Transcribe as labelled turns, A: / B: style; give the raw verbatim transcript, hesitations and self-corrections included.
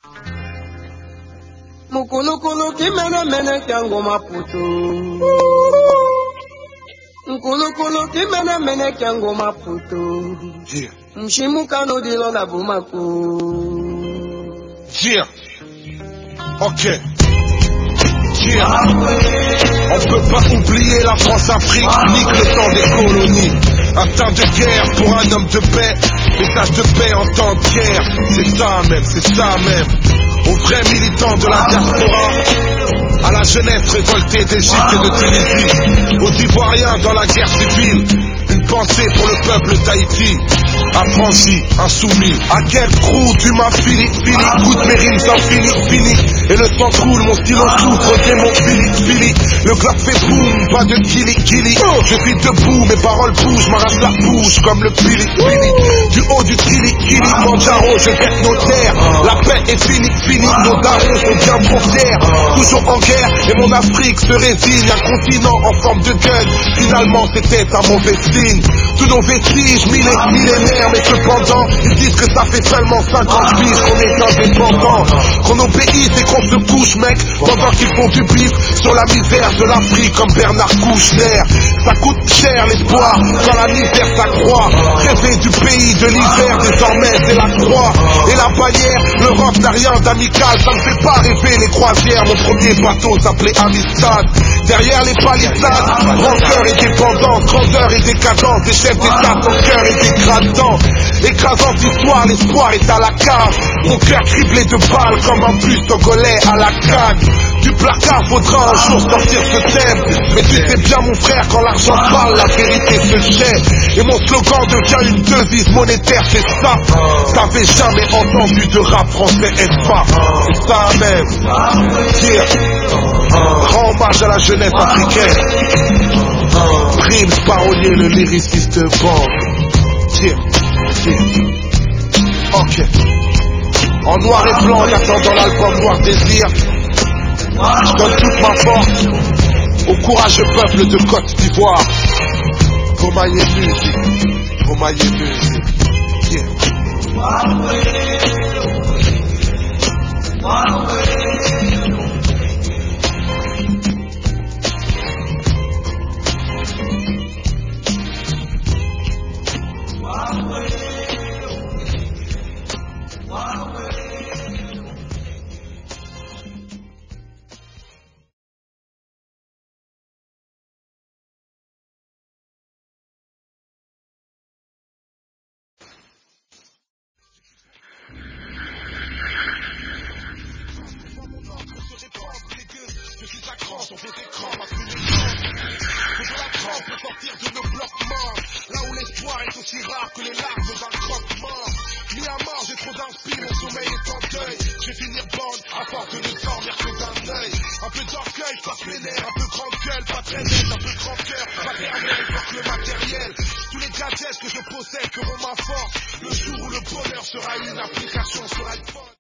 A: Mukulukulu kimene mene kyango maputo. Mukulukulu kimene mene kyango maputo.
B: Yeah.
A: Mshimukano dilo la bumako.
B: Yeah. Ok. Yeah. On peut pas oublier la France-Afrique, nique le temps des colonies. Un temps de guerre pour un homme de paix, message de paix en temps de guerre. C'est ça même, c'est ça même. Aux vrais militants de la diaspora, à la jeunesse révoltée d'Égypte et de Tunisie, aux Ivoiriens dans la guerre civile, une pensée pour le peuple d'Haïti, affranchi, insoumis. À quel trou tu m'as fini, fini, goûte mes rimes infinies, fini. Et le sang coule, mon stylo souffre, démon fini, fini. Le glock fait boum, pas de kili, kili. Je suis debout, mes paroles bougent, m'arrache la bouche comme le pili, pili. Du haut du kili, kili, Manjaro, je guette nos terres. La paix est finie, finie, nos darons sont bien trop fiers. Toujours en guerre, et mon Afrique se résigne. Un continent en forme de gun, finalement c'était un mauvais signe. Tous nos vestiges, millé- millénaires, mais cependant, ils disent que ça fait seulement cinquante piges qu'on est indépendants. Qu'on obéisse et qu'on se couche, mec, pendant qu'ils font du bif sur la misère de l'Afrique comme Bernard Kouchner. Ça coûte cher l'espoir quand la misère s'accroît. Rêver du pays de l'hiver, désormais c'est la croix. Et la bannière, l'Europe n'a rien d'amical, ça ne fait pas rêver les croisières. Mon premier bateau s'appelait Amistad. Derrière les palissades, rancœur et dépendance, grandeur et décadence, des chefs d'état sans cœur et dégradant. Écrasante histoire, l'espoir est à la cave. Mon cœur criblé de balles comme un bus togolais à la canne. Du placard faudra un jour sortir ce thème. Mais tu sais bien mon frère, quand l'argent parle, la vérité se tait. Et mon slogan devient une devise monétaire, c'est ça. T'avais jamais entendu de rap français S F A. C'est ça même. Yeah. Rends hommage à la jeunesse africaine. Primes, parolier, le lyriciste bande. Yeah. Yeah. Ok. En noir et blanc, en attendant l'album Noir Désir, je donne toute ma force au courageux peuple de Côte d'Ivoire. Romaillé musique, Romaillé musique. Yeah. Je suis à cran sur vos écrans, ma plume est grande. Faut de la trempe pour sortir de nos blocs morts. Là où l'espoir est aussi rare que les larmes d'un croque-mort. Mis à mort, j'ai trop d'inspi, mon sommeil est en deuil. Je vais finir